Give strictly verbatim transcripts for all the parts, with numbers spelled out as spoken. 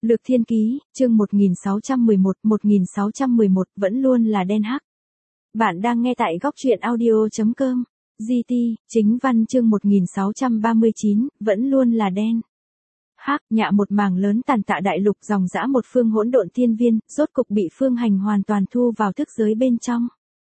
Lược Thiên Ký, chương một nghìn sáu trăm mười một, một nghìn sáu trăm mười một vẫn luôn là đen hắc. Bạn đang nghe tại góc truyện audio chấm com. giê tê, chính văn chương một nghìn sáu trăm ba mươi chín, vẫn luôn là đen hắc, nhạ một mảng lớn tàn tạ đại lục dòng dã một phương hỗn độn thiên viên, rốt cục bị Phương Hành hoàn toàn thu vào thức giới bên trong.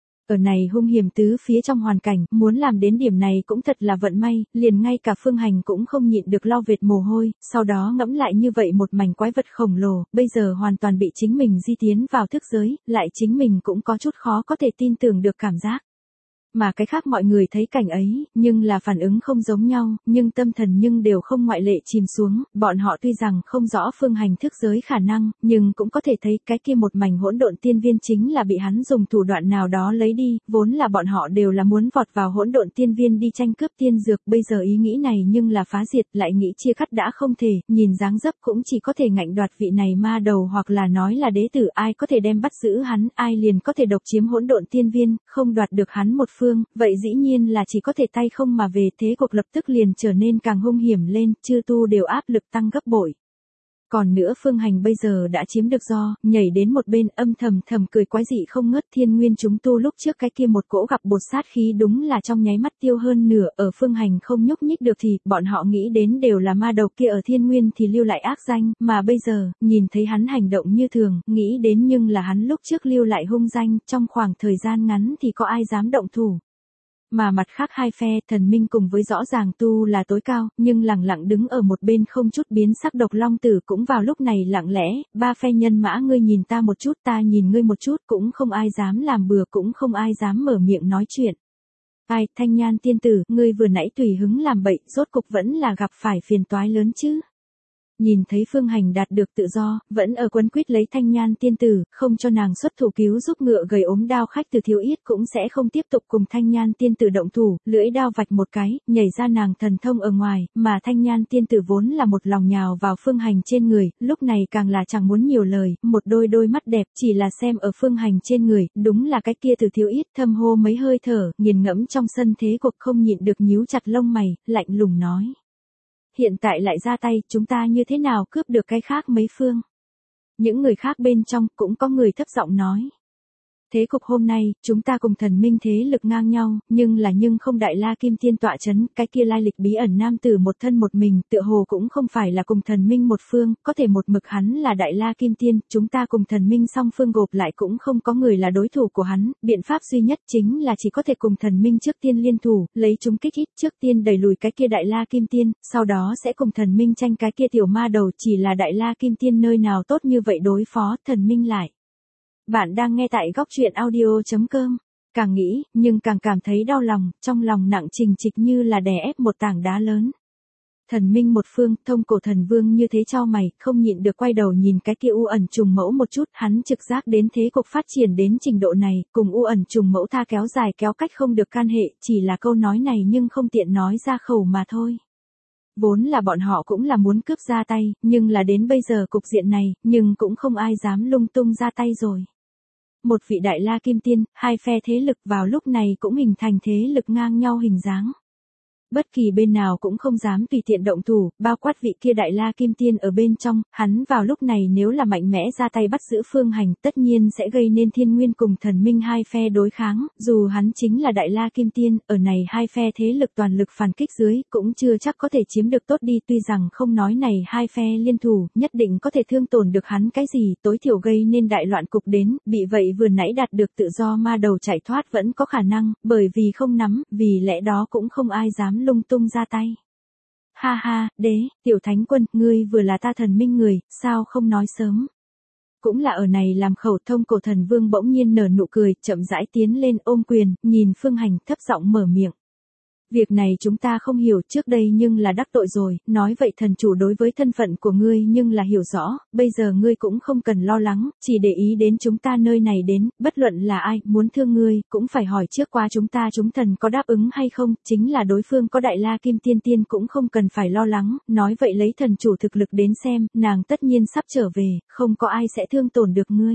Ở này hung hiểm tứ phía trong hoàn cảnh, muốn làm đến điểm này cũng thật là vận may, liền ngay cả Phương Hành cũng không nhịn được lau vệt mồ hôi, sau đó ngẫm lại như vậy một mảnh quái vật khổng lồ, bây giờ hoàn toàn bị chính mình di tiến vào thức giới, lại chính mình cũng có chút khó có thể tin tưởng được cảm giác. Mà cái khác mọi người thấy cảnh ấy, nhưng là phản ứng không giống nhau, nhưng tâm thần nhưng đều không ngoại lệ chìm xuống, bọn họ tuy rằng không rõ Phương Hành thức giới khả năng, nhưng cũng có thể thấy cái kia một mảnh hỗn độn tiên viên chính là bị hắn dùng thủ đoạn nào đó lấy đi, vốn là bọn họ đều là muốn vọt vào hỗn độn tiên viên đi tranh cướp tiên dược, bây giờ ý nghĩ này nhưng là phá diệt, lại nghĩ chia cắt đã không thể, nhìn dáng dấp cũng chỉ có thể ngạnh đoạt vị này ma đầu hoặc là nói là đế tử, ai có thể đem bắt giữ hắn, ai liền có thể độc chiếm hỗn độn tiên viên, không đoạt được hắn một phương. Vậy dĩ nhiên là chỉ có thể tay không mà về, thế cuộc lập tức liền trở nên càng hung hiểm lên, chư tu đều áp lực tăng gấp bội. Còn nữa Phương Hành bây giờ đã chiếm được do, nhảy đến một bên âm thầm thầm cười quái dị không ngớt. Thiên nguyên chúng tu lúc trước cái kia một cỗ gặp bột sát khí đúng là trong nháy mắt tiêu hơn nửa, ở Phương Hành không nhúc nhích được thì, bọn họ nghĩ đến đều là ma đầu kia ở thiên nguyên thì lưu lại ác danh, mà bây giờ, nhìn thấy hắn hành động như thường, nghĩ đến nhưng là hắn lúc trước lưu lại hung danh, trong khoảng thời gian ngắn thì có ai dám động thủ. Mà mặt khác hai phe, thần minh cùng với rõ ràng tu là tối cao, nhưng lặng lặng đứng ở một bên không chút biến sắc độc long tử cũng vào lúc này lặng lẽ, ba phe nhân mã ngươi nhìn ta một chút ta nhìn ngươi một chút, cũng không ai dám làm bừa, cũng không ai dám mở miệng nói chuyện. Ai, Thanh Nhan tiên tử, ngươi vừa nãy tùy hứng làm bậy, rốt cục vẫn là gặp phải phiền toái lớn chứ. Nhìn thấy Phương Hành đạt được tự do, vẫn ở quấn quýt lấy Thanh Nhan tiên tử, không cho nàng xuất thủ cứu giúp ngựa gầy ốm đao khách Từ Thiếu Yết cũng sẽ không tiếp tục cùng Thanh Nhan tiên tử động thủ, lưỡi đao vạch một cái, nhảy ra nàng thần thông ở ngoài, mà Thanh Nhan tiên tử vốn là một lòng nhào vào Phương Hành trên người, lúc này càng là chẳng muốn nhiều lời, một đôi đôi mắt đẹp chỉ là xem ở Phương Hành trên người, đúng là cái kia Từ Thiếu Yết thâm hô mấy hơi thở, nghiền ngẫm trong sân thế cuộc không nhịn được nhíu chặt lông mày, lạnh lùng nói. Hiện tại lại ra tay, chúng ta như thế nào cướp được cái khác mấy phương? Những người khác bên trong cũng có người thấp giọng nói. Thế cục hôm nay, chúng ta cùng thần minh thế lực ngang nhau, nhưng là nhưng không đại la kim tiên tọa chấn, cái kia lai lịch bí ẩn nam tử một thân một mình, tựa hồ cũng không phải là cùng thần minh một phương, có thể một mực hắn là đại la kim tiên, chúng ta cùng thần minh song phương gộp lại cũng không có người là đối thủ của hắn, biện pháp duy nhất chính là chỉ có thể cùng thần minh trước tiên liên thủ, lấy chúng kích ít trước tiên đẩy lùi cái kia đại la kim tiên, sau đó sẽ cùng thần minh tranh cái kia tiểu ma đầu, chỉ là đại la kim tiên nơi nào tốt như vậy đối phó, thần minh lại. Bạn đang nghe tại góc truyện audio chấm com. Càng nghĩ, nhưng càng cảm thấy đau lòng, trong lòng nặng trịch trịch như là đè ép một tảng đá lớn. Thần minh một phương, Thông Cổ Thần Vương như thế chau mày, không nhịn được quay đầu nhìn cái kia u ẩn trùng mẫu một chút, hắn trực giác đến thế cục phát triển đến trình độ này, cùng u ẩn trùng mẫu tha kéo dài kéo cách không được can hệ, chỉ là câu nói này nhưng không tiện nói ra khẩu mà thôi. Vốn là bọn họ cũng là muốn cướp ra tay, nhưng là đến bây giờ cục diện này, nhưng cũng không ai dám lung tung ra tay rồi. Một vị đại la kim tiên, hai phe thế lực vào lúc này cũng hình thành thế lực ngang nhau hình dáng. Bất kỳ bên nào cũng không dám tùy tiện động thủ, bao quát vị kia đại la kim tiên ở bên trong, hắn vào lúc này nếu là mạnh mẽ ra tay bắt giữ Phương Hành, tất nhiên sẽ gây nên thiên nguyên cùng thần minh hai phe đối kháng, dù hắn chính là đại la kim tiên, ở này hai phe thế lực toàn lực phản kích dưới, cũng chưa chắc có thể chiếm được tốt đi, tuy rằng không nói này hai phe liên thủ, nhất định có thể thương tổn được hắn cái gì, tối thiểu gây nên đại loạn cục đến, bị vậy vừa nãy đạt được tự do ma đầu chạy thoát vẫn có khả năng, bởi vì không nắm, vì lẽ đó cũng không ai dám lung tung ra tay. Ha ha, đế, tiểu thánh quân, ngươi vừa là ta thần minh người, sao không nói sớm? Cũng là ở này làm khẩu. Thông Cổ Thần Vương bỗng nhiên nở nụ cười, chậm rãi tiến lên ôm quyền, nhìn Phương Hành thấp giọng mở miệng. Việc này chúng ta không hiểu trước đây nhưng là đắc tội rồi, nói vậy thần chủ đối với thân phận của ngươi nhưng là hiểu rõ, bây giờ ngươi cũng không cần lo lắng, chỉ để ý đến chúng ta nơi này đến, bất luận là ai, muốn thương ngươi, cũng phải hỏi trước qua chúng ta chúng thần có đáp ứng hay không, chính là đối phương có đại la kim tiên tiên cũng không cần phải lo lắng, nói vậy lấy thần chủ thực lực đến xem, nàng tất nhiên sắp trở về, không có ai sẽ thương tổn được ngươi.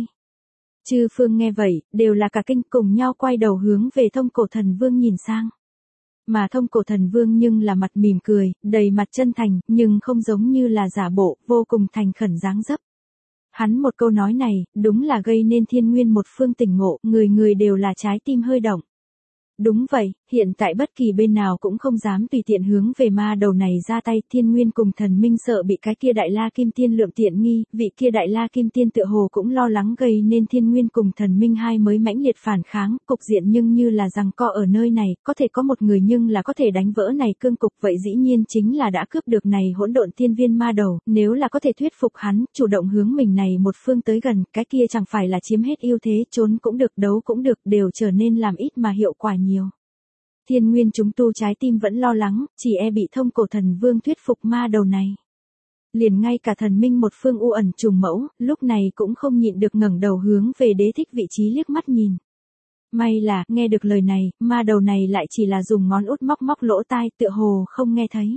Chư phương nghe vậy, đều là cả kinh cùng nhau quay đầu hướng về Thông Cổ Thần Vương nhìn sang. Mà Thông Cổ Thần Vương nhưng là mặt mỉm cười, đầy mặt chân thành, nhưng không giống như là giả bộ, vô cùng thành khẩn dáng dấp. Hắn một câu nói này, đúng là gây nên thiên nguyên một phương tỉnh ngộ, người người đều là trái tim hơi động. Đúng vậy, hiện tại bất kỳ bên nào cũng không dám tùy tiện hướng về ma đầu này ra tay, thiên nguyên cùng thần minh sợ bị cái kia đại la kim tiên lượm tiện nghi, vị kia đại la kim tiên tựa hồ cũng lo lắng gây nên thiên nguyên cùng thần minh hai mới mãnh liệt phản kháng, cục diện nhưng như là rằng co ở nơi này, có thể có một người nhưng là có thể đánh vỡ này cương cục, vậy dĩ nhiên chính là đã cướp được này hỗn độn tiên viên ma đầu, nếu là có thể thuyết phục hắn, chủ động hướng mình này một phương tới gần, cái kia chẳng phải là chiếm hết ưu thế, trốn cũng được, đấu cũng được, đều trở nên làm ít mà hiệu quả nhiều. Thiên nguyên chúng tu trái tim vẫn lo lắng, chỉ e bị Thông Cổ Thần Vương thuyết phục ma đầu này. Liền ngay cả thần minh một phương u ẩn trùng mẫu, lúc này cũng không nhịn được ngẩng đầu hướng về Đế Thích vị trí liếc mắt nhìn. May là, nghe được lời này, ma đầu này lại chỉ là dùng ngón út móc móc lỗ tai, tựa hồ không nghe thấy.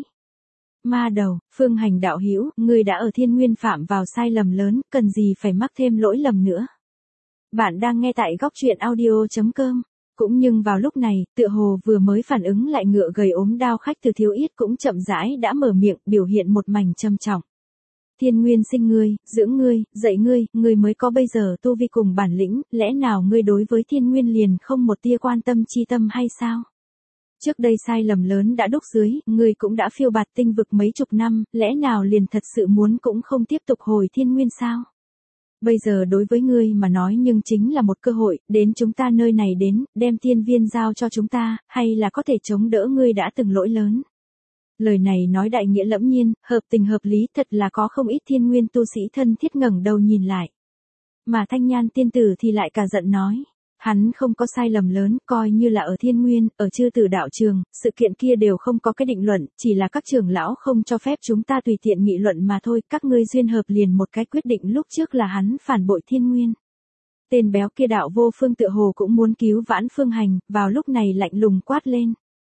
Ma đầu, Phương Hành đạo hữu, ngươi đã ở thiên nguyên phạm vào sai lầm lớn, cần gì phải mắc thêm lỗi lầm nữa. Bạn đang nghe tại góc truyện audio chấm com. Cũng nhưng vào lúc này, tựa hồ vừa mới phản ứng lại ngựa gầy ốm đao khách Từ Thiếu Yết cũng chậm rãi đã mở miệng, biểu hiện một mảnh trầm trọng. Thiên nguyên sinh ngươi, dưỡng ngươi, dạy ngươi, ngươi mới có bây giờ tu vi cùng bản lĩnh, lẽ nào ngươi đối với thiên nguyên liền không một tia quan tâm chi tâm hay sao? Trước đây sai lầm lớn đã đúc dưới, ngươi cũng đã phiêu bạt tinh vực mấy chục năm, lẽ nào liền thật sự muốn cũng không tiếp tục hồi thiên nguyên sao? Bây giờ đối với ngươi mà nói nhưng chính là một cơ hội, đến chúng ta nơi này đến, đem tiên viên giao cho chúng ta, hay là có thể chống đỡ ngươi đã từng lỗi lớn. Lời này nói đại nghĩa lẫm nhiên, hợp tình hợp lý, thật là có không ít thiên nguyên tu sĩ thân thiết ngẩng đầu nhìn lại. Mà Thanh Nhan tiên tử thì lại cả giận nói. Hắn không có sai lầm lớn, coi như là ở thiên nguyên, ở chư tử đạo trường, sự kiện kia đều không có cái định luận, chỉ là các trưởng lão không cho phép chúng ta tùy tiện nghị luận mà thôi, các ngươi duyên hợp liền một cái quyết định lúc trước là hắn phản bội thiên nguyên. Tên béo kia đạo vô phương tựa hồ cũng muốn cứu vãn Phương Hành, vào lúc này lạnh lùng quát lên.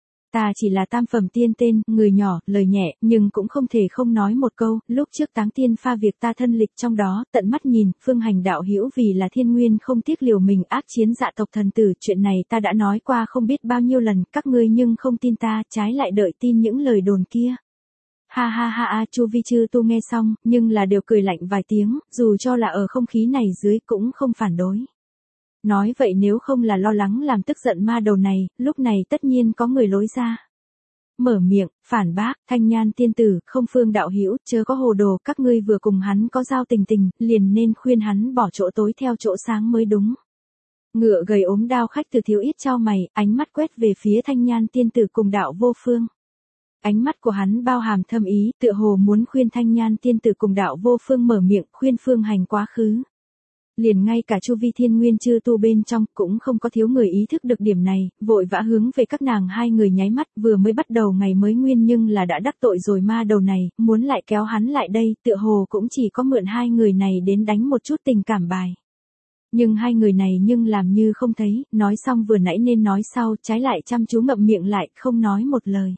Ta chỉ là tam phẩm tiên tên, người nhỏ, lời nhẹ, nhưng cũng không thể không nói một câu, lúc trước táng tiên pha việc ta thân lịch trong đó, tận mắt nhìn, Phương Hành đạo hữu vì là thiên nguyên không tiếc liều mình ác chiến dạ tộc thần tử, chuyện này ta đã nói qua không biết bao nhiêu lần, các ngươi nhưng không tin ta, trái lại đợi tin những lời đồn kia. Ha ha ha ha, Chu Vi Chư tu nghe xong, nhưng là đều cười lạnh vài tiếng, dù cho là ở không khí này dưới cũng không phản đối. Nói vậy nếu không là lo lắng làm tức giận ma đầu này, lúc này tất nhiên có người lối ra. Mở miệng, phản bác, Thanh Nhan tiên tử, không Phương đạo hữu, chớ có hồ đồ, các ngươi vừa cùng hắn có giao tình tình, liền nên khuyên hắn bỏ chỗ tối theo chỗ sáng mới đúng. Ngựa gầy ốm đao khách Từ Thiếu Yết chau mày, ánh mắt quét về phía Thanh Nhan tiên tử cùng đạo vô phương. Ánh mắt của hắn bao hàm thâm ý, tựa hồ muốn khuyên Thanh Nhan tiên tử cùng đạo vô phương mở miệng, khuyên Phương Hành quá khứ. Liền ngay cả chu vi thiên nguyên chư tu bên trong cũng không có thiếu người ý thức được điểm này, vội vã hướng về các nàng hai người nháy mắt, vừa mới bắt đầu ngày mới nguyên nhưng là đã đắc tội rồi ma đầu này, muốn lại kéo hắn lại đây, tựa hồ cũng chỉ có mượn hai người này đến đánh một chút tình cảm bài. Nhưng hai người này nhưng làm như không thấy, nói xong vừa nãy nên nói sau, trái lại chăm chú ngậm miệng lại, không nói một lời.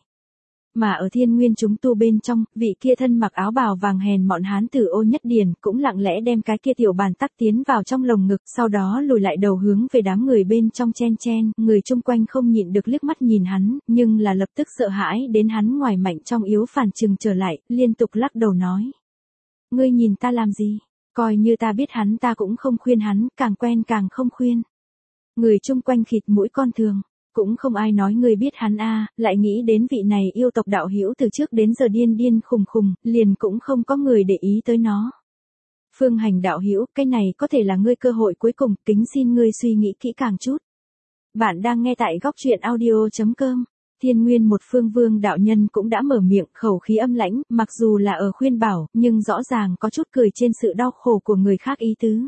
Mà ở thiên nguyên chúng tu bên trong, vị kia thân mặc áo bào vàng hèn mọn hán tử Ô Nhất Điền cũng lặng lẽ đem cái kia tiểu bàn tắc tiến vào trong lồng ngực, sau đó lùi lại đầu hướng về đám người bên trong chen chen, người chung quanh không nhịn được liếc mắt nhìn hắn, nhưng là lập tức sợ hãi đến hắn ngoài mạnh trong yếu phản chừng trở lại, liên tục lắc đầu nói. Ngươi nhìn ta làm gì? Coi như ta biết hắn ta cũng không khuyên hắn, càng quen càng không khuyên. Người chung quanh khịt mũi con thường. Cũng không ai nói ngươi biết hắn a, lại nghĩ đến vị này yêu tộc đạo hữu từ trước đến giờ điên điên khùng khùng, liền cũng không có người để ý tới nó. Phương Hành đạo hữu, cái này có thể là ngươi cơ hội cuối cùng, kính xin ngươi suy nghĩ kỹ càng chút. Bạn đang nghe tại góc truyện audio chấm com. Thiên Nguyên một phương vương đạo nhân cũng đã mở miệng, khẩu khí âm lãnh, mặc dù là ở khuyên bảo, nhưng rõ ràng có chút cười trên sự đau khổ của người khác ý tứ.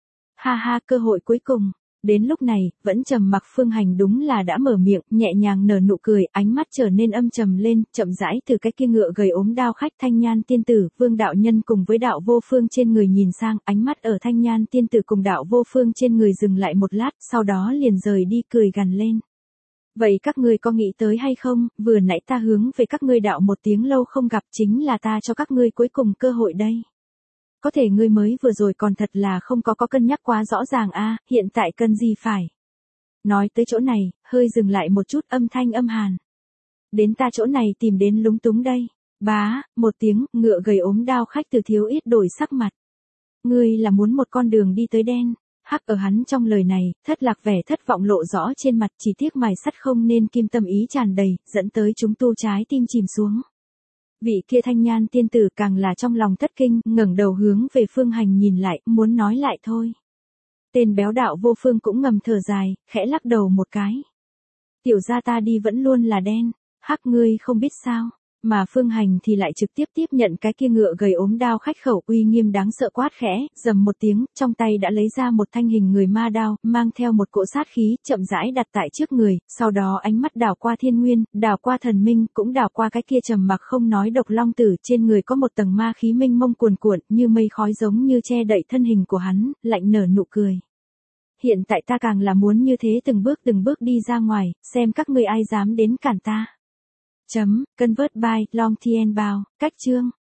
Ha ha, cơ hội cuối cùng. Đến lúc này, vẫn trầm mặc Phương Hành đúng là đã mở miệng, nhẹ nhàng nở nụ cười, ánh mắt trở nên âm trầm lên, chậm rãi từ cái kia ngựa gầy ốm đao khách Thanh Nhan tiên tử, Vương đạo nhân cùng với đạo vô phương trên người nhìn sang, ánh mắt ở Thanh Nhan tiên tử cùng đạo vô phương trên người dừng lại một lát, sau đó liền rời đi cười gằn lên. Vậy các ngươi có nghĩ tới hay không, vừa nãy ta hướng về các ngươi đạo một tiếng lâu không gặp chính là ta cho các ngươi cuối cùng cơ hội đây. Có thể ngươi mới vừa rồi còn thật là không có có cân nhắc quá rõ ràng a, hiện tại cần gì phải. Nói tới chỗ này, hơi dừng lại một chút âm thanh âm hàn. Đến ta chỗ này tìm đến lúng túng đây. Bá, một tiếng, ngựa gầy ốm đao khách từ thiếu ít đổi sắc mặt. Ngươi là muốn một con đường đi tới đen. Hắc ở hắn trong lời này, thất lạc vẻ thất vọng lộ rõ trên mặt, chỉ tiếc mài sắt không nên kim tâm ý tràn đầy, dẫn tới chúng tu trái tim chìm xuống. Vị kia thanh nhan tiên tử càng là trong lòng thất kinh, ngẩng đầu hướng về Phương Hành nhìn lại, muốn nói lại thôi. Tên béo đạo vô phương cũng ngầm thở dài, khẽ lắc đầu một cái. Tiểu gia ta đi vẫn luôn là đen, Hắc ngươi không biết sao. Mà Phương Hành thì lại trực tiếp tiếp nhận cái kia ngựa gầy ốm đao khách khẩu uy nghiêm đáng sợ quát khẽ, rầm một tiếng, trong tay đã lấy ra một thanh hình người ma đao, mang theo một cỗ sát khí, chậm rãi đặt tại trước người, sau đó ánh mắt đảo qua thiên nguyên, đảo qua thần minh, cũng đảo qua cái kia trầm mặc không nói độc long tử, trên người có một tầng ma khí minh mông cuồn cuộn, như mây khói giống như che đậy thân hình của hắn, lạnh nở nụ cười. Hiện tại ta càng là muốn như thế từng bước từng bước đi ra ngoài, xem các ngươi ai dám đến cản ta. Chấm, convert by, long thien bao, cách chương.